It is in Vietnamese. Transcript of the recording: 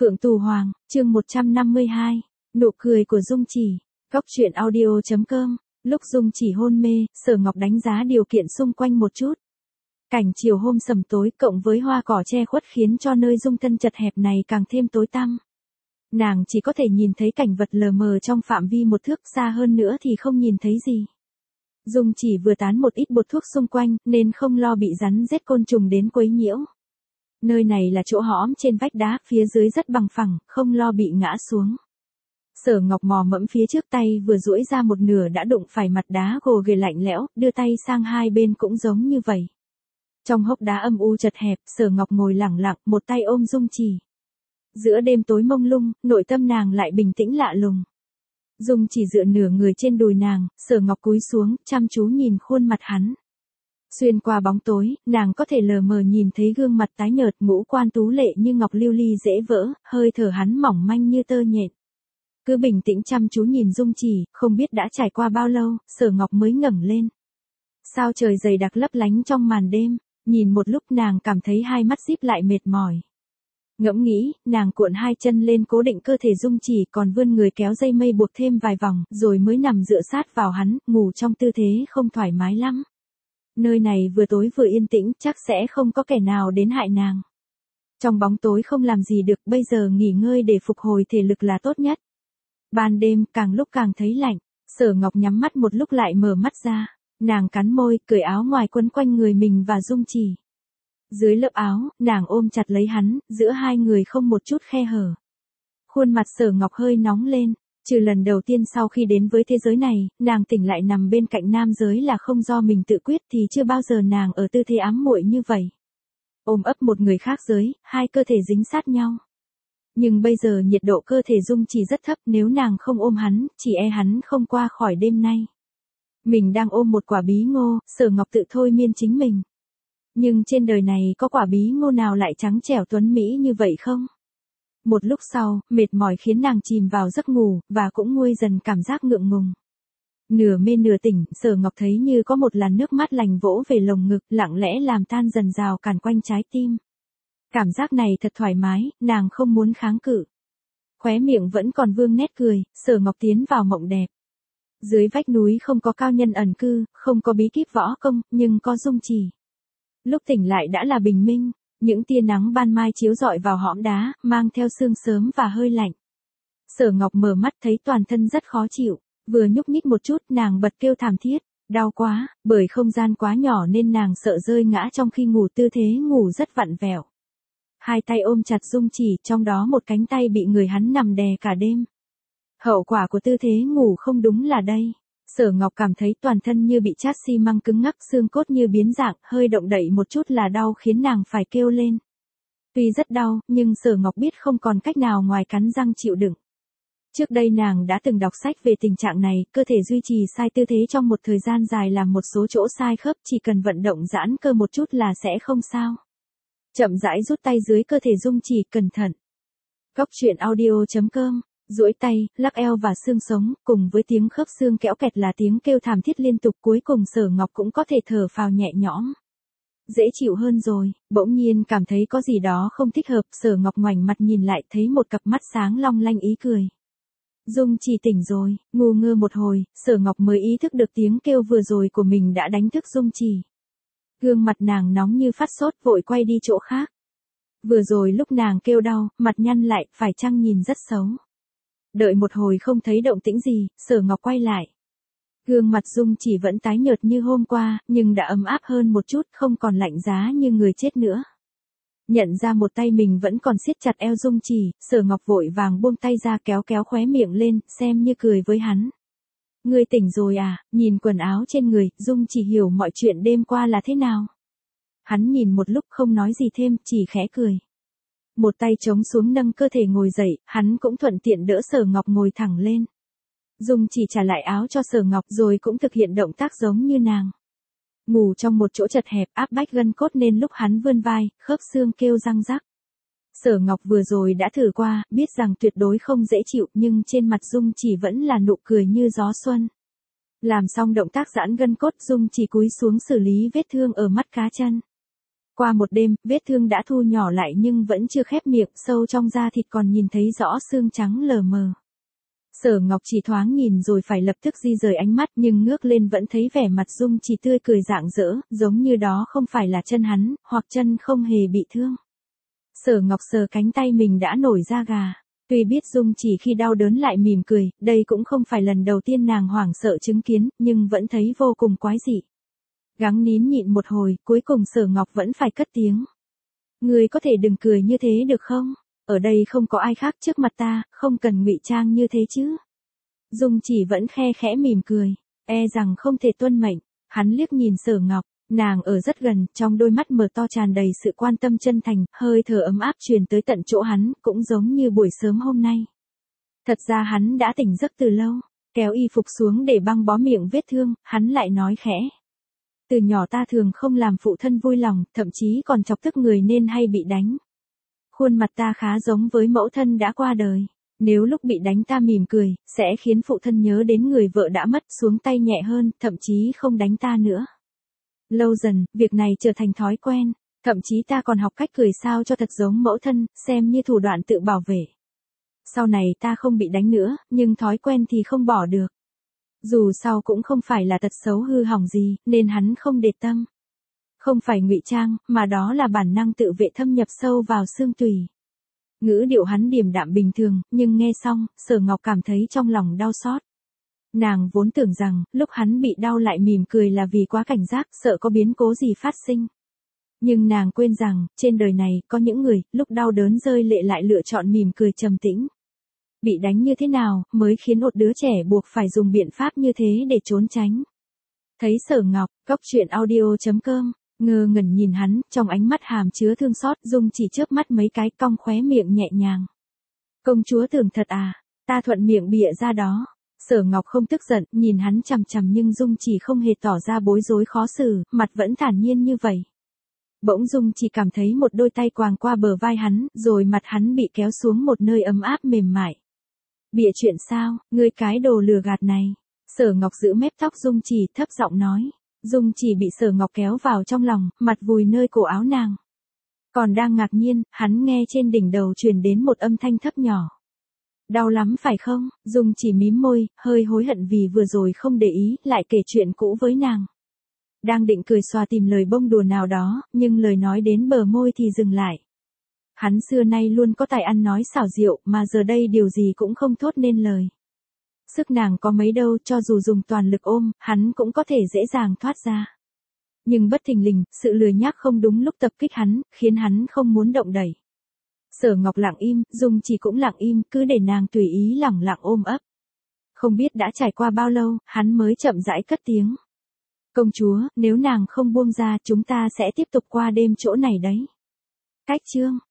Phượng Tù Hoàng, chương 152, nụ cười của Dung Chỉ, góc truyện audio.com, lúc Dung Chỉ hôn mê, Sở Ngọc đánh giá điều kiện xung quanh một chút. Cảnh chiều hôm sầm tối cộng với hoa cỏ che khuất khiến cho nơi Dung thân chật hẹp này càng thêm tối tăm. Nàng chỉ có thể nhìn thấy cảnh vật lờ mờ trong phạm vi một thước, xa hơn nữa thì không nhìn thấy gì. Dung Chỉ vừa tán một ít bột thuốc xung quanh nên không lo bị rắn rết côn trùng đến quấy nhiễu. Nơi này là chỗ hõm trên vách đá, phía dưới rất bằng phẳng, không lo bị ngã xuống. Sở Ngọc mò mẫm phía trước, tay vừa duỗi ra một nửa đã đụng phải mặt đá gồ ghề lạnh lẽo, đưa tay sang hai bên cũng giống như vậy. Trong hốc đá âm u chật hẹp, Sở Ngọc ngồi lẳng lặng, một tay ôm Dung Chỉ. Giữa đêm tối mông lung, nội tâm nàng lại bình tĩnh lạ lùng. Dung Chỉ dựa nửa người trên đùi nàng, Sở Ngọc cúi xuống, chăm chú nhìn khuôn mặt hắn. Xuyên qua bóng tối, nàng có thể lờ mờ nhìn thấy gương mặt tái nhợt, ngũ quan tú lệ như ngọc lưu ly dễ vỡ, hơi thở hắn mỏng manh như tơ nhện. Cứ bình tĩnh chăm chú nhìn Dung Chỉ, không biết đã trải qua bao lâu, Sở Ngọc mới ngẩng lên. Sao trời dày đặc lấp lánh trong màn đêm, nhìn một lúc nàng cảm thấy hai mắt díp lại mệt mỏi. Ngẫm nghĩ, nàng cuộn hai chân lên cố định cơ thể Dung Chỉ, còn vươn người kéo dây mây buộc thêm vài vòng, rồi mới nằm dựa sát vào hắn, ngủ trong tư thế không thoải mái lắm. Nơi này vừa tối vừa yên tĩnh, chắc sẽ không có kẻ nào đến hại nàng. Trong bóng tối không làm gì được, bây giờ nghỉ ngơi để phục hồi thể lực là tốt nhất. Ban đêm, càng lúc càng thấy lạnh, Sở Ngọc nhắm mắt một lúc lại mở mắt ra, nàng cắn môi, cởi áo ngoài quấn quanh người mình và Dung Chỉ. Dưới lớp áo, nàng ôm chặt lấy hắn, giữa hai người không một chút khe hở. Khuôn mặt Sở Ngọc hơi nóng lên. Trừ lần đầu tiên sau khi đến với thế giới này, nàng tỉnh lại nằm bên cạnh nam giới là không do mình tự quyết, thì chưa bao giờ nàng ở tư thế ám muội như vậy. Ôm ấp một người khác giới, hai cơ thể dính sát nhau. Nhưng bây giờ nhiệt độ cơ thể Dung Chỉ rất thấp, nếu nàng không ôm hắn, chỉ e hắn không qua khỏi đêm nay. Mình đang ôm một quả bí ngô, Sở Ngọc tự thôi miên chính mình. Nhưng trên đời này có quả bí ngô nào lại trắng trẻo tuấn mỹ như vậy không? Một lúc sau, mệt mỏi khiến nàng chìm vào giấc ngủ, và cũng nguôi dần cảm giác ngượng ngùng. Nửa mê nửa tỉnh, Sở Ngọc thấy như có một làn nước mát lành vỗ về lồng ngực, lặng lẽ làm tan dần rào cản quanh trái tim. Cảm giác này thật thoải mái, nàng không muốn kháng cự. Khóe miệng vẫn còn vương nét cười, Sở Ngọc tiến vào mộng đẹp. Dưới vách núi không có cao nhân ẩn cư, không có bí kíp võ công, nhưng có Dung Chỉ. Lúc tỉnh lại đã là bình minh. Những tia nắng ban mai chiếu rọi vào hõm đá, mang theo sương sớm và hơi lạnh. Sở Ngọc mở mắt thấy toàn thân rất khó chịu, vừa nhúc nhích một chút nàng bật kêu thảm thiết, đau quá, bởi không gian quá nhỏ nên nàng sợ rơi ngã trong khi ngủ, tư thế ngủ rất vặn vẹo. Hai tay ôm chặt Dung Chỉ, trong đó một cánh tay bị người hắn nằm đè cả đêm. Hậu quả của tư thế ngủ không đúng là đây. Sở Ngọc cảm thấy toàn thân như bị chát xi măng cứng ngắc, xương cốt như biến dạng, hơi động đậy một chút là đau khiến nàng phải kêu lên. Tuy rất đau, nhưng Sở Ngọc biết không còn cách nào ngoài cắn răng chịu đựng. Trước đây nàng đã từng đọc sách về tình trạng này, cơ thể duy trì sai tư thế trong một thời gian dài làm một số chỗ sai khớp, chỉ cần vận động giãn cơ một chút là sẽ không sao. Chậm rãi rút tay dưới cơ thể Dung Chỉ, cẩn thận. Góc truyện audio.com. Duỗi tay, lắc eo và xương sống, cùng với tiếng khớp xương kéo kẹt là tiếng kêu thảm thiết liên tục, cuối cùng Sở Ngọc cũng có thể thở phào nhẹ nhõm. Dễ chịu hơn rồi, bỗng nhiên cảm thấy có gì đó không thích hợp, Sở Ngọc ngoảnh mặt nhìn lại thấy một cặp mắt sáng long lanh ý cười. Dung Chỉ tỉnh rồi, ngu ngơ một hồi, Sở Ngọc mới ý thức được tiếng kêu vừa rồi của mình đã đánh thức Dung Chỉ. Gương mặt nàng nóng như phát sốt, vội quay đi chỗ khác. Vừa rồi lúc nàng kêu đau, mặt nhăn lại, phải chăng nhìn rất xấu. Đợi một hồi không thấy động tĩnh gì, Sở Ngọc quay lại. Gương mặt Dung Chỉ vẫn tái nhợt như hôm qua, nhưng đã ấm áp hơn một chút, không còn lạnh giá như người chết nữa. Nhận ra một tay mình vẫn còn siết chặt eo Dung Chỉ, Sở Ngọc vội vàng buông tay ra, kéo kéo khóe miệng lên, xem như cười với hắn. Ngươi tỉnh rồi à? Nhìn quần áo trên người, Dung Chỉ hiểu mọi chuyện đêm qua là thế nào. Hắn nhìn một lúc không nói gì thêm, chỉ khẽ cười. Một tay chống xuống nâng cơ thể ngồi dậy, hắn cũng thuận tiện đỡ Sở Ngọc ngồi thẳng lên. Dung Chỉ trả lại áo cho Sở Ngọc rồi cũng thực hiện động tác giống như nàng. Ngủ trong một chỗ chật hẹp, áp bách gân cốt nên lúc hắn vươn vai, khớp xương kêu răng rắc. Sở Ngọc vừa rồi đã thử qua, biết rằng tuyệt đối không dễ chịu, nhưng trên mặt Dung Chỉ vẫn là nụ cười như gió xuân. Làm xong động tác giãn gân cốt, Dung Chỉ cúi xuống xử lý vết thương ở mắt cá chân. Qua một đêm, vết thương đã thu nhỏ lại nhưng vẫn chưa khép miệng, sâu trong da thịt còn nhìn thấy rõ xương trắng lờ mờ. Sở Ngọc chỉ thoáng nhìn rồi phải lập tức di rời ánh mắt, nhưng ngước lên vẫn thấy vẻ mặt Dung Chỉ tươi cười rạng rỡ, giống như đó không phải là chân hắn, hoặc chân không hề bị thương. Sở Ngọc sờ cánh tay mình đã nổi da gà. Tuy biết Dung Chỉ khi đau đớn lại mỉm cười, đây cũng không phải lần đầu tiên nàng hoảng sợ chứng kiến, nhưng vẫn thấy vô cùng quái dị. Gắng nín nhịn một hồi, cuối cùng Sở Ngọc vẫn phải cất tiếng. Người có thể đừng cười như thế được không? Ở đây không có ai khác trước mặt ta, không cần ngụy trang như thế chứ. Dung Chỉ vẫn khe khẽ mỉm cười, e rằng không thể tuân mệnh. Hắn liếc nhìn Sở Ngọc, nàng ở rất gần, trong đôi mắt mở to tràn đầy sự quan tâm chân thành, hơi thở ấm áp truyền tới tận chỗ hắn, cũng giống như buổi sớm hôm nay. Thật ra hắn đã tỉnh giấc từ lâu, kéo y phục xuống để băng bó miệng vết thương, hắn lại nói khẽ. Từ nhỏ ta thường không làm phụ thân vui lòng, thậm chí còn chọc tức người nên hay bị đánh. Khuôn mặt ta khá giống với mẫu thân đã qua đời. Nếu lúc bị đánh ta mỉm cười, sẽ khiến phụ thân nhớ đến người vợ đã mất, xuống tay nhẹ hơn, thậm chí không đánh ta nữa. Lâu dần, việc này trở thành thói quen. Thậm chí ta còn học cách cười sao cho thật giống mẫu thân, xem như thủ đoạn tự bảo vệ. Sau này ta không bị đánh nữa, nhưng thói quen thì không bỏ được. Dù sao cũng không phải là tật xấu hư hỏng gì, nên hắn không để tâm. Không phải ngụy trang, mà đó là bản năng tự vệ thâm nhập sâu vào xương tủy. Ngữ điệu hắn điềm đạm bình thường, nhưng nghe xong, Sở Ngọc cảm thấy trong lòng đau xót. Nàng vốn tưởng rằng, lúc hắn bị đau lại mỉm cười là vì quá cảnh giác, sợ có biến cố gì phát sinh. Nhưng nàng quên rằng, trên đời này, có những người, lúc đau đớn rơi lệ lại lựa chọn mỉm cười trầm tĩnh. Bị đánh như thế nào, mới khiến một đứa trẻ buộc phải dùng biện pháp như thế để trốn tránh. Thấy Sở Ngọc, coctruyện.audio.com, ngơ ngẩn nhìn hắn, trong ánh mắt hàm chứa thương xót, Dung Chỉ chớp mắt mấy cái, cong khóe miệng nhẹ nhàng. Công chúa tưởng thật à, ta thuận miệng bịa ra đó. Sở Ngọc không tức giận, nhìn hắn chằm chằm nhưng Dung Chỉ không hề tỏ ra bối rối khó xử, mặt vẫn thản nhiên như vậy. Bỗng Dung Chỉ cảm thấy một đôi tay quàng qua bờ vai hắn, rồi mặt hắn bị kéo xuống một nơi ấm áp mềm mại. Bịa chuyện sao, ngươi cái đồ lừa gạt này. Sở Ngọc giữ mép tóc Dung Chỉ, thấp giọng nói. Dung Chỉ bị Sở Ngọc kéo vào trong lòng, mặt vùi nơi cổ áo nàng. Còn đang ngạc nhiên, hắn nghe trên đỉnh đầu truyền đến một âm thanh thấp nhỏ. Đau lắm phải không? Dung Chỉ mím môi, hơi hối hận vì vừa rồi không để ý, lại kể chuyện cũ với nàng. Đang định cười xòa tìm lời bông đùa nào đó, nhưng lời nói đến bờ môi thì dừng lại. Hắn xưa nay luôn có tài ăn nói xảo diệu, mà giờ đây điều gì cũng không thốt nên lời. Sức nàng có mấy đâu, cho dù dùng toàn lực ôm, hắn cũng có thể dễ dàng thoát ra. Nhưng bất thình lình, sự lười nhác không đúng lúc tập kích hắn, khiến hắn không muốn động đẩy. Sở Ngọc lặng im, Dung Chỉ cũng lặng im, cứ để nàng tùy ý lẳng lặng ôm ấp. Không biết đã trải qua bao lâu, hắn mới chậm rãi cất tiếng. Công chúa, nếu nàng không buông ra, chúng ta sẽ tiếp tục qua đêm chỗ này đấy. Cách chương